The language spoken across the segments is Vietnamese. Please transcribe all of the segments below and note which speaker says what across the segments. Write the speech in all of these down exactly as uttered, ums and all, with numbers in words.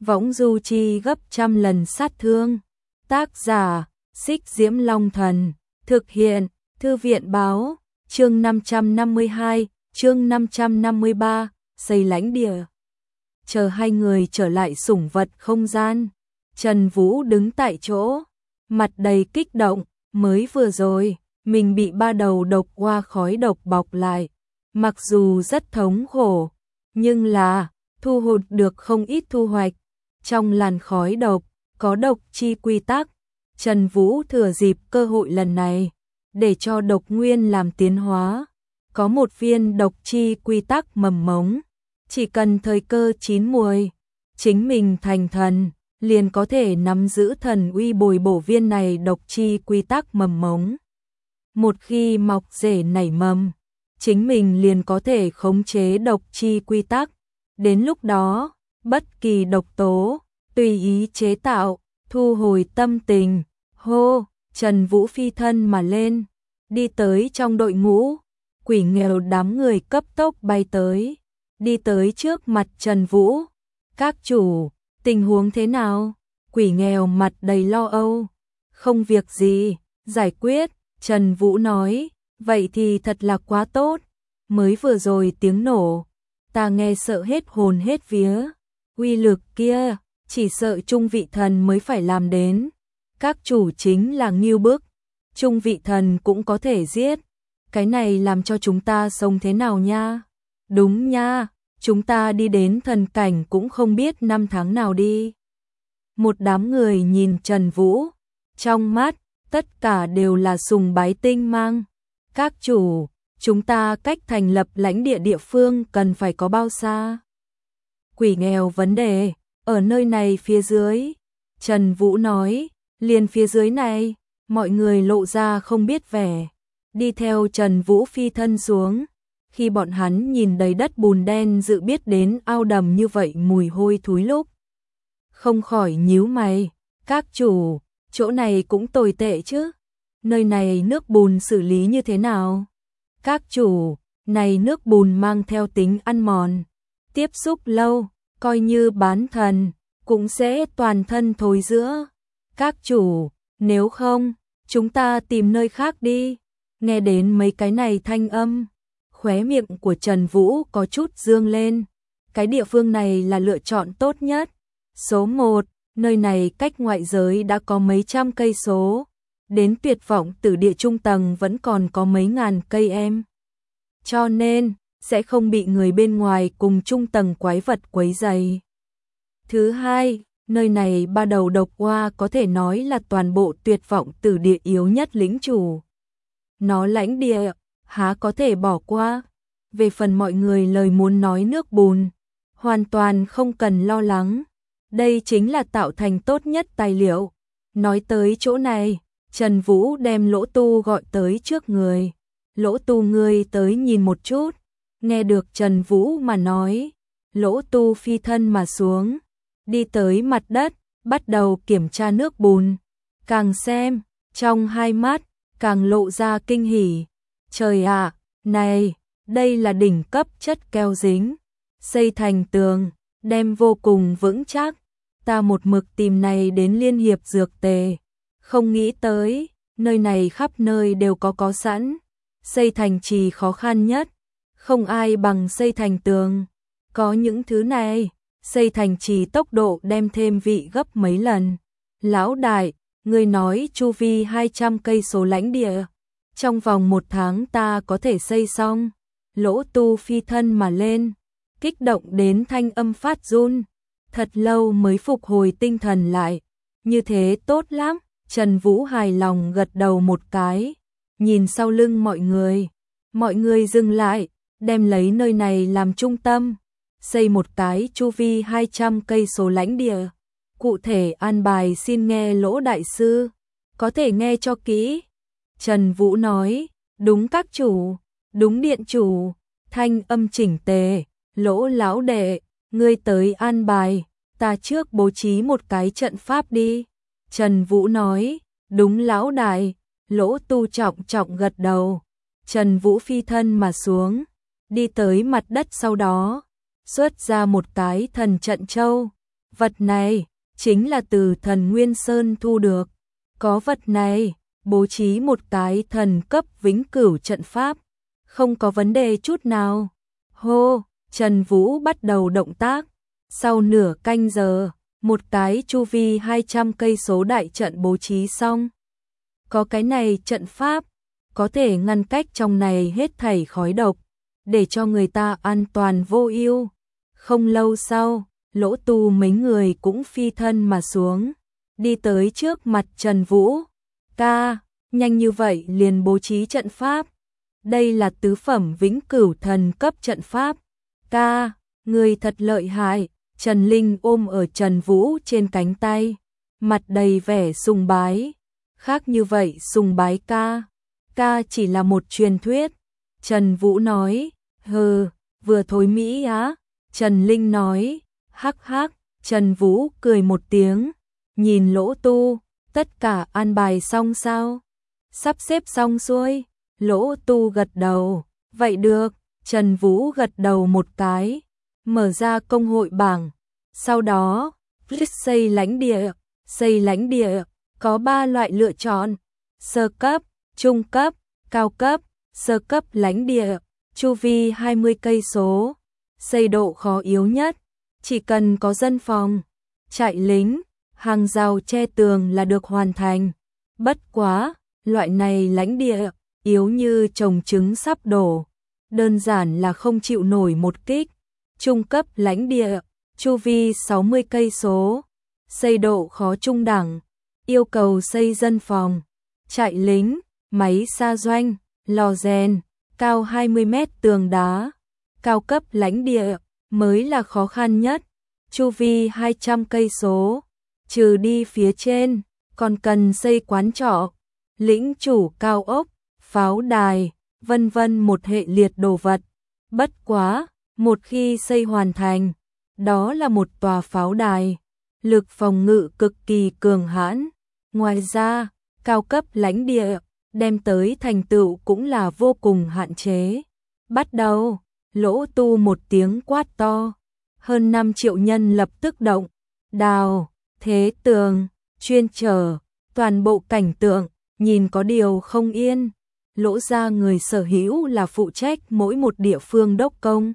Speaker 1: võng du chi gấp trăm lần sát thương. Tác giả, Xích Diễm Long Thần, thực hiện, Thư viện Báo, chương năm trăm năm mươi hai, chương năm trăm năm mươi ba, xây lãnh địa. Chờ hai người trở lại sủng vật không gian, Trần Vũ đứng tại chỗ, mặt đầy kích động, mới vừa rồi, mình bị ba đầu độc hoa khói độc bọc lại, mặc dù rất thống khổ, nhưng là, thu hút được không ít thu hoạch. Trong làn khói độc, có độc chi quy tắc, Trần Vũ thừa dịp cơ hội lần này, để cho độc nguyên làm tiến hóa. Có một viên độc chi quy tắc mầm mống, chỉ cần thời cơ chín muồi, chính mình thành thần, liền có thể nắm giữ thần uy bồi bổ viên này độc chi quy tắc mầm mống. Một khi mọc rễ nảy mầm, chính mình liền có thể khống chế độc chi quy tắc. Đến lúc đó, bất kỳ độc tố, tùy ý chế tạo, thu hồi tâm tình. Hô, Trần Vũ phi thân mà lên, đi tới trong đội ngũ, quỷ nghèo đám người cấp tốc bay tới, đi tới trước mặt Trần Vũ. Các chủ, tình huống thế nào? Quỷ nghèo mặt đầy lo âu. Không việc gì, giải quyết, Trần Vũ nói, vậy thì thật là quá tốt. Mới vừa rồi tiếng nổ, ta nghe sợ hết hồn hết vía, uy lực kia, chỉ sợ trung vị thần mới phải làm đến. Các chủ chính là Ngưu Bức, trung vị thần cũng có thể giết. Cái này làm cho chúng ta sống thế nào nha? Đúng nha, chúng ta đi đến thần cảnh cũng không biết năm tháng nào đi. Một đám người nhìn Trần Vũ, trong mắt, tất cả đều là sùng bái tinh mang. Các chủ, chúng ta cách thành lập lãnh địa địa phương cần phải có bao xa? Quỷ nghèo vấn đề, ở nơi này phía dưới. Trần Vũ nói, liền phía dưới này, mọi người lộ ra không biết vẻ. Đi theo Trần Vũ phi thân xuống. Khi bọn hắn nhìn đầy đất bùn đen dự biết đến ao đầm như vậy mùi hôi thối lúc, không khỏi nhíu mày. Các chủ, chỗ này cũng tồi tệ chứ. Nơi này nước bùn xử lý như thế nào? Các chủ, này nước bùn mang theo tính ăn mòn. Tiếp xúc lâu, coi như bán thần, cũng sẽ toàn thân thối rữa. Các chủ, nếu không, chúng ta tìm nơi khác đi. Nghe đến mấy cái này thanh âm, khóe miệng của Trần Vũ có chút dương lên. Cái địa phương này là lựa chọn tốt nhất. Số một, nơi này cách ngoại giới đã có mấy trăm cây số. Đến tuyệt vọng tử địa trung tầng vẫn còn có mấy ngàn cây em. Cho nên, sẽ không bị người bên ngoài cùng trung tầng quái vật quấy rầy. Thứ hai, nơi này ba đầu độc hoa có thể nói là toàn bộ tuyệt vọng tử địa yếu nhất lĩnh chủ. Nó lãnh địa, há có thể bỏ qua. Về phần mọi người lời muốn nói nước bùn, hoàn toàn không cần lo lắng. Đây chính là tạo thành tốt nhất tài liệu. Nói tới chỗ này, Trần Vũ đem Lỗ Tu gọi tới trước người. Lỗ Tu ngươi tới nhìn một chút. Nghe được Trần Vũ mà nói, Lỗ Tu phi thân mà xuống, đi tới mặt đất, bắt đầu kiểm tra nước bùn. Càng xem, trong hai mắt, càng lộ ra kinh hỉ. Trời ạ, này, đây là đỉnh cấp chất keo dính, xây thành tường, đem vô cùng vững chắc. Ta một mực tìm này đến Liên Hiệp Dược Tề, không nghĩ tới, nơi này khắp nơi đều có có sẵn. Xây thành trì khó khăn nhất, không ai bằng xây thành tường. Có những thứ này, xây thành trì tốc độ đem thêm vị gấp mấy lần. Lão đại, ngươi nói chu vi hai trăm cây số lãnh địa, trong vòng một tháng ta có thể xây xong. Lỗ Tu phi thân mà lên, kích động đến thanh âm phát run. Thật lâu mới phục hồi tinh thần lại. Như thế tốt lắm. Trần Vũ hài lòng gật đầu một cái, nhìn sau lưng mọi người. Mọi người dừng lại, đem lấy nơi này làm trung tâm, xây một cái chu vi hai trăm cây số lãnh địa. Cụ thể an bài xin nghe Lỗ đại sư, có thể nghe cho kỹ. Trần Vũ nói, đúng các chủ, đúng điện chủ, thanh âm chỉnh tề. Lỗ lão đệ, ngươi tới an bài, ta trước bố trí một cái trận pháp đi. Trần Vũ nói, đúng lão đại. Lỗ Tu trọng trọng gật đầu. Trần Vũ phi thân mà xuống, đi tới mặt đất, sau đó xuất ra một cái thần trận châu. vật này chính là từ thần Nguyên Sơn thu được. Có vật này, bố trí một cái thần cấp vĩnh cửu trận pháp, không có vấn đề chút nào. Hô, Trần Vũ bắt đầu động tác. Sau nửa canh giờ, một cái chu vi hai trăm cây số đại trận bố trí xong. Có cái này trận pháp, có thể ngăn cách trong này hết thảy khói độc, để cho người ta an toàn vô ưu. Không lâu sau, Lỗ Tu mấy người cũng phi thân mà xuống, đi tới trước mặt Trần Vũ. Ca, nhanh như vậy liền bố trí trận pháp. Đây là tứ phẩm vĩnh cửu thần cấp trận pháp. Ca, người thật lợi hại. Trần Linh ôm ở Trần Vũ trên cánh tay, mặt đầy vẻ sùng bái. Khác như vậy sùng bái ca. Ca chỉ là một truyền thuyết. Trần Vũ nói, hừ, vừa thối mỹ á. Trần Linh nói, hắc hắc. Trần Vũ cười một tiếng, nhìn Lỗ Tu, tất cả an bài xong sao? Sắp xếp xong xuôi. Lỗ Tu gật đầu, vậy được. Trần Vũ gật đầu một cái, mở ra công hội bảng. Sau đó, xây lãnh địa. Xây lãnh địa có ba loại lựa chọn: sơ cấp, trung cấp, cao cấp. Sơ cấp lãnh địa, chu vi hai mươi cây số, xây độ khó yếu nhất, chỉ cần có dân phòng, trại lính, hàng rào che tường là được hoàn thành. Bất quá, loại này lãnh địa yếu như trồng trứng sắp đổ, đơn giản là không chịu nổi một kích. Trung cấp lãnh địa, chu vi sáu mươi cây số, xây độ khó trung đẳng, yêu cầu xây dân phòng, trại lính, máy sa doanh, lò rèn, cao hai mươi mét tường đá. Cao cấp lãnh địa mới là khó khăn nhất, chu vi hai trăm cây số, trừ đi phía trên, còn cần xây quán trọ, lĩnh chủ cao ốc, pháo đài, vân vân một hệ liệt đồ vật. Bất quá, một khi xây hoàn thành, đó là một tòa pháo đài, lực phòng ngự cực kỳ cường hãn. Ngoài ra, cao cấp lãnh địa đem tới thành tựu cũng là vô cùng hạn chế. Bắt đầu, Lỗ Tu một tiếng quát to, hơn năm triệu nhân lập tức động, đào, thế tường, chuyên trở, toàn bộ cảnh tượng, nhìn có điều không yên. Lỗ gia người sở hữu là phụ trách mỗi một địa phương đốc công,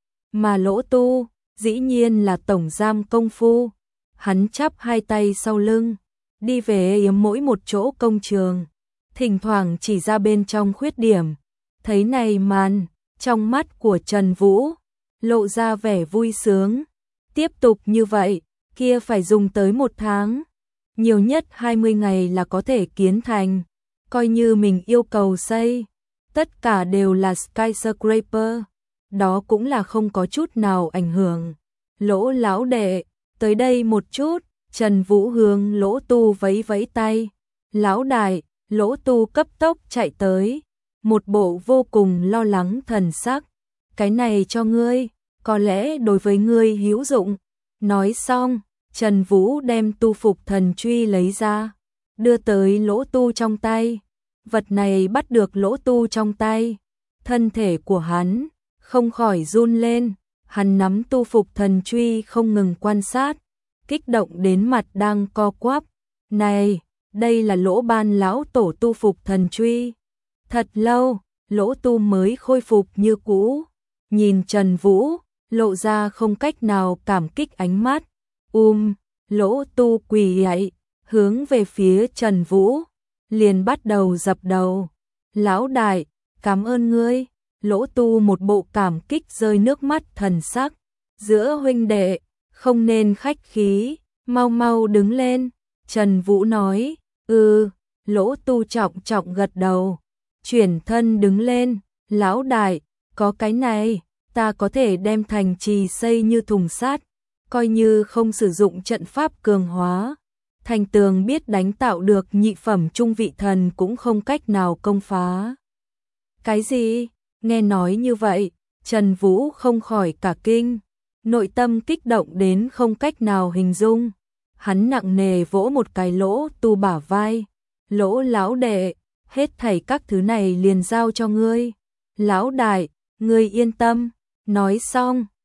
Speaker 1: mà Lỗ Tu, dĩ nhiên là tổng giám công phu. Hắn chắp hai tay sau lưng, đi về yếm mỗi một chỗ công trường, thỉnh thoảng chỉ ra bên trong khuyết điểm. Thấy này màn, trong mắt của Trần Vũ lộ ra vẻ vui sướng. Tiếp tục như vậy, kia phải dùng tới một tháng, nhiều nhất hai mươi ngày là có thể kiến thành. Coi như mình yêu cầu xây, tất cả đều là skyscraper, đó cũng là không có chút nào ảnh hưởng. Lỗ lão đệ, tới đây một chút. Trần Vũ hướng Lỗ Tu vẫy vẫy tay. Lão đại. Lỗ Tu cấp tốc chạy tới, một bộ vô cùng lo lắng thần sắc. Cái này cho ngươi, có lẽ đối với ngươi hữu dụng. Nói xong, Trần Vũ đem tu phục thần truy lấy ra, đưa tới Lỗ Tu trong tay. Vật này bắt được Lỗ Tu trong tay, thân thể của hắn không khỏi run lên. Hắn nắm tu phục thần truy không ngừng quan sát, kích động đến mặt đang co quắp. Này, đây là Lỗ Ban lão tổ tu phục thần truy. Thật lâu, Lỗ Tu mới khôi phục như cũ, nhìn Trần Vũ, lộ ra không cách nào cảm kích ánh mắt. Um, Lỗ Tu quỳ lạy, hướng về phía Trần Vũ, liền bắt đầu dập đầu. Lão đại, cảm ơn ngươi. Lỗ Tu một bộ cảm kích rơi nước mắt thần sắc. Giữa huynh đệ, không nên khách khí, mau mau đứng lên. Trần Vũ nói, ừ. Lỗ Tu trọng trọng gật đầu, chuyển thân đứng lên. Lão đại, có cái này, ta có thể đem thành trì xây như thùng sắt, coi như không sử dụng trận pháp cường hóa, thành tường biết đánh tạo được nhị phẩm trung vị thần cũng không cách nào công phá. Cái gì? Nghe nói như vậy, Trần Vũ không khỏi cả kinh, nội tâm kích động đến không cách nào hình dung. Hắn nặng nề vỗ một cái Lỗ Tu bả vai. Lỗ lão đệ, hết thảy các thứ này liền giao cho ngươi. Lão đại, ngươi yên tâm. Nói xong,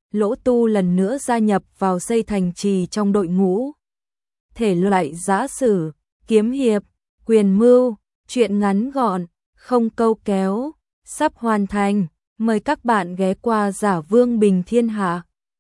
Speaker 1: Lỗ Tu lần nữa gia nhập vào xây thành trì trong đội ngũ. Thể loại giã sử, kiếm hiệp, quyền mưu, truyện ngắn gọn, không câu kéo, sắp hoàn thành. Mời các bạn ghé qua Giả Vương Bình Thiên Hạ.